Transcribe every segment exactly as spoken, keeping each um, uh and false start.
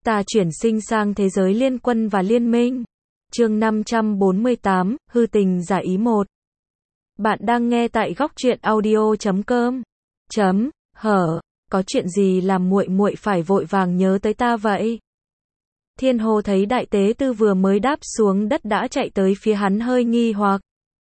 Ta chuyển sinh sang thế giới liên quân và liên minh. Chương năm trăm bốn mươi tám, hư tình giả ý một. Bạn đang nghe tại góc truyện audio chấm com. Chấm, hở, có chuyện gì làm muội muội phải vội vàng nhớ tới ta vậy? Thiên Hồ thấy đại tế tư vừa mới đáp xuống đất đã chạy tới phía hắn hơi nghi hoặc.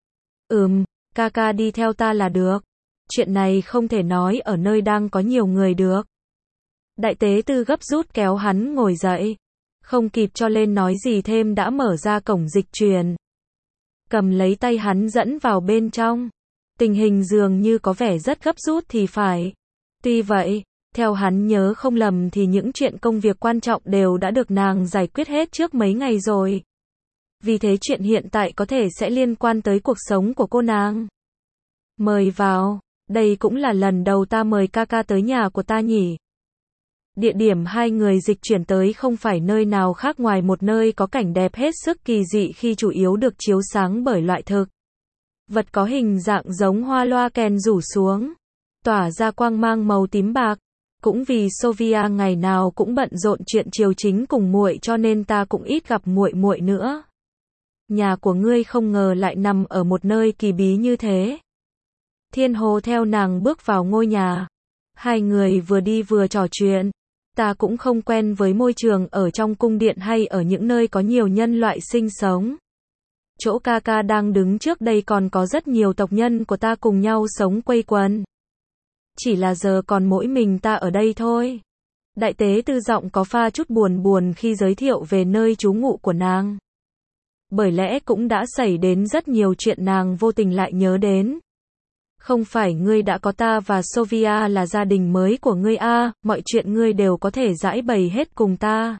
Ừm, ca ca đi theo ta là được. Chuyện này không thể nói ở nơi đang có nhiều người được. Đại tế tư gấp rút kéo hắn ngồi dậy. Không kịp cho lên nói gì thêm đã mở ra cổng dịch truyền. Cầm lấy tay hắn dẫn vào bên trong. Tình hình dường như có vẻ rất gấp rút thì phải. Tuy vậy, theo hắn nhớ không lầm thì những chuyện công việc quan trọng đều đã được nàng giải quyết hết trước mấy ngày rồi. Vì thế chuyện hiện tại có thể sẽ liên quan tới cuộc sống của cô nàng. Mời vào, đây cũng là lần đầu ta mời ca ca tới nhà của ta nhỉ. Địa điểm hai người dịch chuyển tới không phải nơi nào khác ngoài một nơi có cảnh đẹp hết sức kỳ dị khi chủ yếu được chiếu sáng bởi loại thực vật có hình dạng giống hoa loa kèn rủ xuống, tỏa ra quang mang màu tím bạc. Cũng vì Sofia ngày nào cũng bận rộn chuyện triều chính cùng muội cho nên ta cũng ít gặp muội muội nữa. Nhà của ngươi không ngờ lại nằm ở một nơi kỳ bí như thế. Thiên Hồ theo nàng bước vào ngôi nhà. Hai người vừa đi vừa trò chuyện. Ta cũng không quen với môi trường ở trong cung điện hay ở những nơi có nhiều nhân loại sinh sống. Chỗ ca ca đang đứng trước đây còn có rất nhiều tộc nhân của ta cùng nhau sống quây quần. Chỉ là giờ còn mỗi mình ta ở đây thôi. Đại tế tư giọng có pha chút buồn buồn khi giới thiệu về nơi trú ngụ của nàng. Bởi lẽ cũng đã xảy đến rất nhiều chuyện nàng vô tình lại nhớ đến. Không phải ngươi đã có ta và Sofia là gia đình mới của ngươi à, mọi chuyện ngươi đều có thể giải bày hết cùng ta.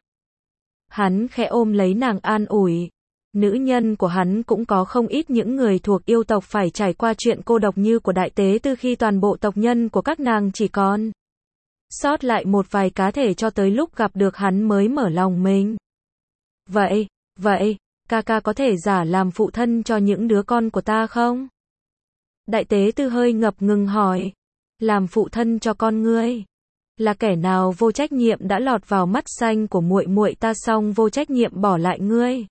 Hắn khẽ ôm lấy nàng an ủi. Nữ nhân của hắn cũng có không ít những người thuộc yêu tộc phải trải qua chuyện cô độc như của đại tế tư khi toàn bộ tộc nhân của các nàng chỉ còn sót lại một vài cá thể cho tới lúc gặp được hắn mới mở lòng mình. Vậy, vậy, ca ca có thể giả làm phụ thân cho những đứa con của ta không? Đại tế tư hơi ngập ngừng hỏi. Làm phụ thân cho con ngươi? Là kẻ nào vô trách nhiệm đã lọt vào mắt xanh của muội muội ta xong vô trách nhiệm bỏ lại ngươi?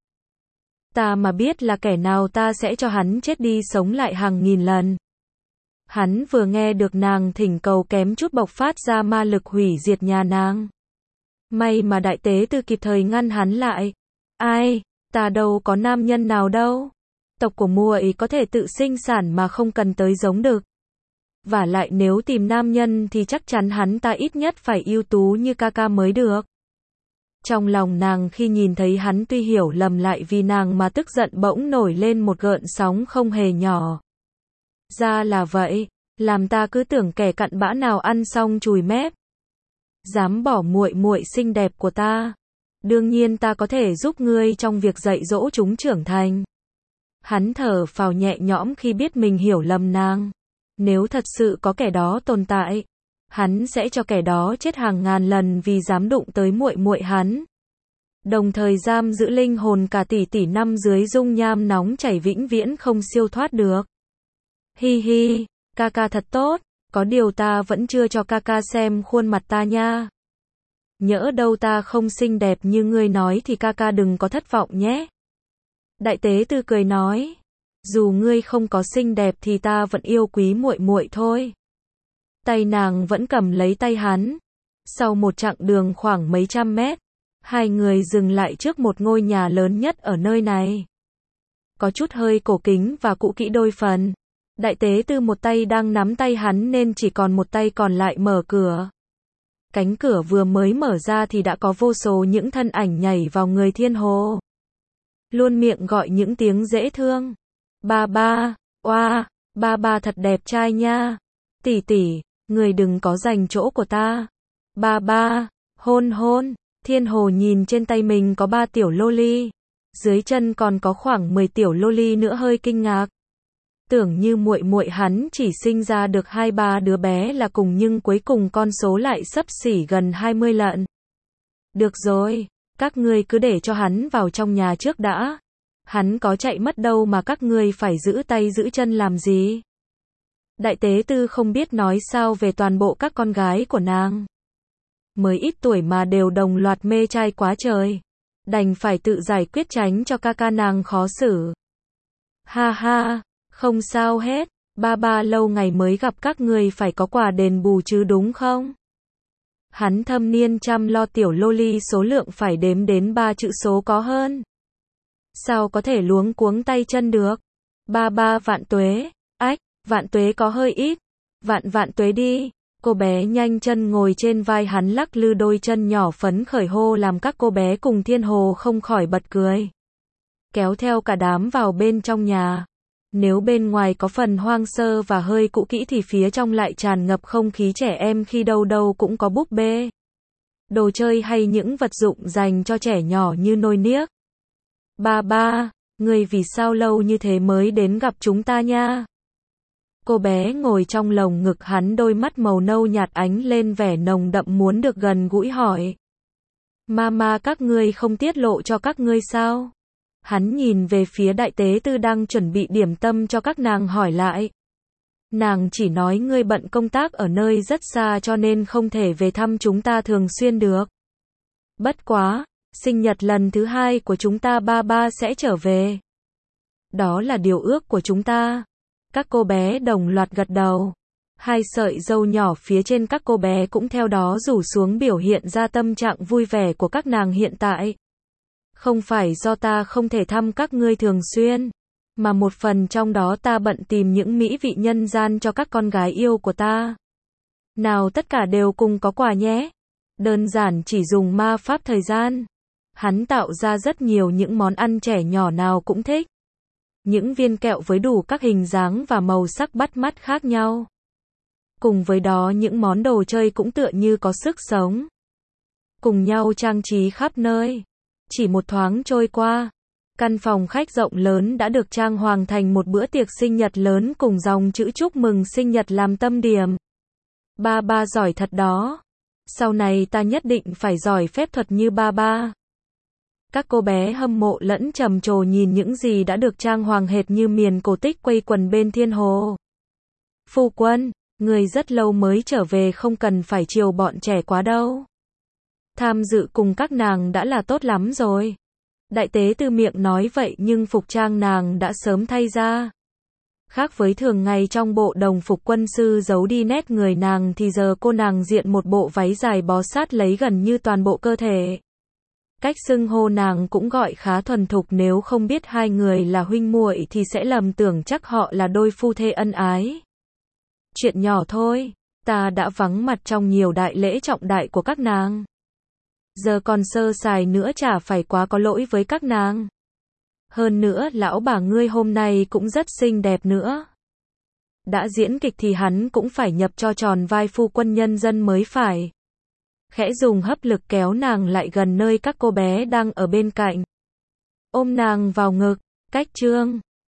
Ta mà biết là kẻ nào ta sẽ cho hắn chết đi sống lại hàng nghìn lần. Hắn vừa nghe được nàng thỉnh cầu kém chút bộc phát ra ma lực hủy diệt nhà nàng. May mà đại tế tư kịp thời ngăn hắn lại. Ai, ta đâu có nam nhân nào đâu. Tộc của muội có thể tự sinh sản mà không cần tới giống đực. Và lại nếu tìm nam nhân thì chắc chắn hắn ta ít nhất phải ưu tú như ca ca mới được. Trong lòng nàng khi nhìn thấy hắn tuy hiểu lầm lại vì nàng mà tức giận bỗng nổi lên một gợn sóng không hề nhỏ. Ra là vậy, làm ta cứ tưởng kẻ cặn bã nào ăn xong chùi mép. Dám bỏ muội muội xinh đẹp của ta. Đương nhiên ta có thể giúp ngươi trong việc dạy dỗ chúng trưởng thành. Hắn thở phào nhẹ nhõm khi biết mình hiểu lầm nàng. Nếu thật sự có kẻ đó tồn tại, hắn sẽ cho kẻ đó chết hàng ngàn lần vì dám đụng tới muội muội hắn. Đồng thời giam giữ linh hồn cả tỷ tỷ năm dưới dung nham nóng chảy vĩnh viễn không siêu thoát được. Hi hi, ca ca thật tốt, có điều ta vẫn chưa cho ca ca xem khuôn mặt ta nha. Nhỡ đâu ta không xinh đẹp như ngươi nói thì ca ca đừng có thất vọng nhé. Đại tế tư cười nói, dù ngươi không có xinh đẹp thì ta vẫn yêu quý muội muội thôi. Tay nàng vẫn cầm lấy tay hắn. Sau một chặng đường khoảng mấy trăm mét, hai người dừng lại trước một ngôi nhà lớn nhất ở nơi này. Có chút hơi cổ kính và cũ kỹ đôi phần. Đại tế tư một tay đang nắm tay hắn nên chỉ còn một tay còn lại mở cửa. Cánh cửa vừa mới mở ra thì đã có vô số những thân ảnh nhảy vào người Thiên Hồ. Luôn miệng gọi những tiếng dễ thương. Ba ba, oa, ba ba thật đẹp trai nha. Tỷ tỷ, người đừng có giành chỗ của ta. Ba ba, hôn hôn. Thiên Hồ nhìn trên tay mình có ba tiểu loli. Dưới chân còn có khoảng mười tiểu loli nữa hơi kinh ngạc. Tưởng như muội muội hắn chỉ sinh ra được hai ba đứa bé là cùng nhưng cuối cùng con số lại xấp xỉ gần hai mươi lận. Được rồi, các ngươi cứ để cho hắn vào trong nhà trước đã. Hắn có chạy mất đâu mà các ngươi phải giữ tay giữ chân làm gì. Đại tế tư không biết nói sao về toàn bộ các con gái của nàng. mới ít tuổi mà đều đồng loạt mê trai quá trời. Đành phải tự giải quyết tránh cho ca ca nàng khó xử. Ha ha, không sao hết, ba ba lâu ngày mới gặp các người phải có quà đền bù chứ đúng không? Hắn thâm niên chăm lo tiểu loli số lượng phải đếm đến ba chữ số có hơn. Sao có thể luống cuống tay chân được? Ba ba vạn tuế, ách, vạn tuế có hơi ít, vạn vạn tuế đi. Cô bé nhanh chân ngồi trên vai hắn lắc lư đôi chân nhỏ phấn khởi hô làm các cô bé cùng Thiên Hồ không khỏi bật cười. Kéo theo cả đám vào bên trong nhà. Nếu bên ngoài có phần hoang sơ và hơi cũ kỹ thì phía trong lại tràn ngập không khí trẻ em khi đâu đâu cũng có búp bê, đồ chơi hay những vật dụng dành cho trẻ nhỏ như nồi niếc. Ba ba, người vì sao lâu như thế mới đến gặp chúng ta nha? Cô bé ngồi trong lồng ngực hắn đôi mắt màu nâu nhạt ánh lên vẻ nồng đậm muốn được gần gũi hỏi. Mama các ngươi không tiết lộ cho các ngươi sao? Hắn nhìn về phía đại tế tư đang chuẩn bị điểm tâm cho các nàng hỏi lại. Nàng chỉ nói ngươi bận công tác ở nơi rất xa cho nên không thể về thăm chúng ta thường xuyên được. Bất quá, sinh nhật lần thứ hai của chúng ta ba ba sẽ trở về. Đó là điều ước của chúng ta. Các cô bé đồng loạt gật đầu. Hai sợi râu nhỏ phía trên các cô bé cũng theo đó rủ xuống biểu hiện ra tâm trạng vui vẻ của các nàng hiện tại. Không phải do ta không thể thăm các ngươi thường xuyên, mà một phần trong đó ta bận tìm những mỹ vị nhân gian cho các con gái yêu của ta. Nào tất cả đều cùng có quà nhé. Đơn giản chỉ dùng ma pháp thời gian. Hắn tạo ra rất nhiều những món ăn trẻ nhỏ nào cũng thích. Những viên kẹo với đủ các hình dáng và màu sắc bắt mắt khác nhau. Cùng với đó những món đồ chơi cũng tựa như có sức sống. Cùng nhau trang trí khắp nơi. Chỉ một thoáng trôi qua, căn phòng khách rộng lớn đã được trang hoàng thành một bữa tiệc sinh nhật lớn cùng dòng chữ chúc mừng sinh nhật làm tâm điểm. Ba ba giỏi thật đó. Sau này ta nhất định phải giỏi phép thuật như ba ba. Các cô bé hâm mộ lẫn trầm trồ nhìn những gì đã được trang hoàng hệt như miền cổ tích quây quần bên Thiên Hồ. Phu quân, người rất lâu mới trở về không cần phải chiều bọn trẻ quá đâu. Tham dự cùng các nàng đã là tốt lắm rồi. Đại tế tư miệng nói vậy nhưng phục trang nàng đã sớm thay ra. Khác với thường ngày trong bộ đồng phục quân sư giấu đi nét người nàng thì giờ cô nàng diện một bộ váy dài bó sát lấy gần như toàn bộ cơ thể. Cách xưng hô nàng cũng gọi khá thuần thục, nếu không biết hai người là huynh muội thì sẽ lầm tưởng chắc họ là đôi phu thê ân ái. Chuyện nhỏ thôi, ta đã vắng mặt trong nhiều đại lễ trọng đại của các nàng. Giờ còn sơ sài nữa chả phải quá có lỗi với các nàng. Hơn nữa lão bà ngươi hôm nay cũng rất xinh đẹp nữa. Đã diễn kịch thì hắn cũng phải nhập cho tròn vai phu quân nhân dân mới phải. Khẽ dùng hấp lực kéo nàng lại gần nơi các cô bé đang ở bên cạnh. Ôm nàng vào ngực, cách chương